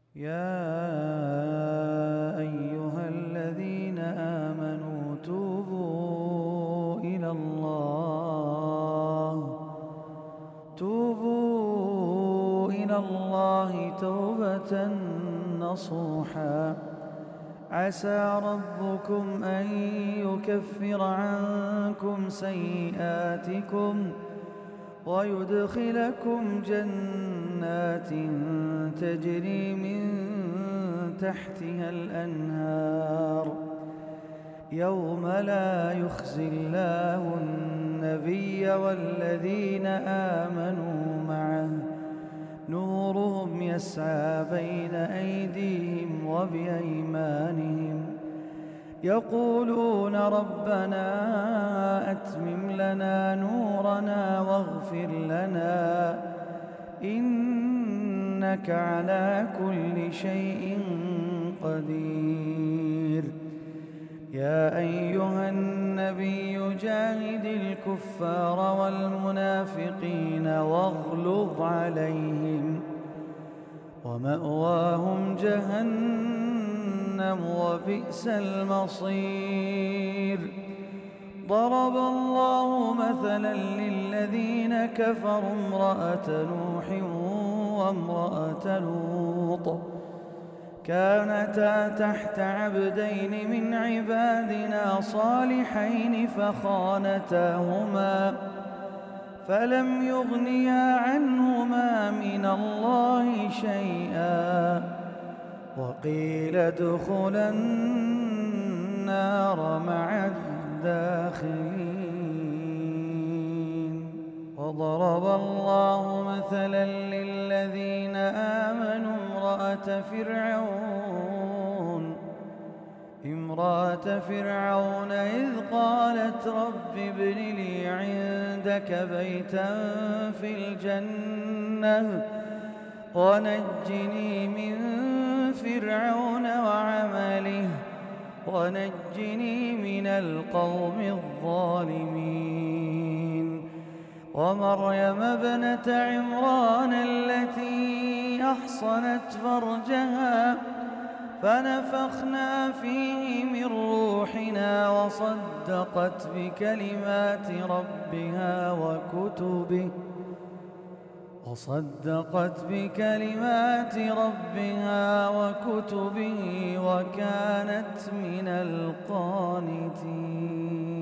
يا أيها الذين آمنوا توبوا إلى الله توبة نصوحا عسى ربكم أن يكفر عنكم سيئاتكم ويدخلكم جنات تجري من تحتها الأنهار يوم لا يخزي الله النبي والذين آمنوا معه نورهم يسعى بين أيديهم وبأيمانهم يقولون ربنا أتمم لنا نورنا واغفر لنا إنك على كل شيء قدير. يا أيها النبي جاهد الكفار والمنافقين واغلظ عليهم ومأواهم جهنم وبئس المصير. ضرب الله مثلا للذين كفروا امرأة نوح وامرأة لوط كانتا تحت عبدين من عبادنا صالحين فخانتاهما فلم يغنيا عنهما من الله شيئا وقيل ادخلا النار مع الداخلين. وضرب الله مثلا للذين آمنوا امرأة فرعون إذ قالت رب ابن لي عندك بيتا في الجنة ونجني من فرعون وعمله ونجني من القوم الظالمين. ومريم ابنة عمران التي أحصنت فرجها فنفخنا فيه من روحنا وصدقت بكلمات ربها وكتبه وكانت من القانتين.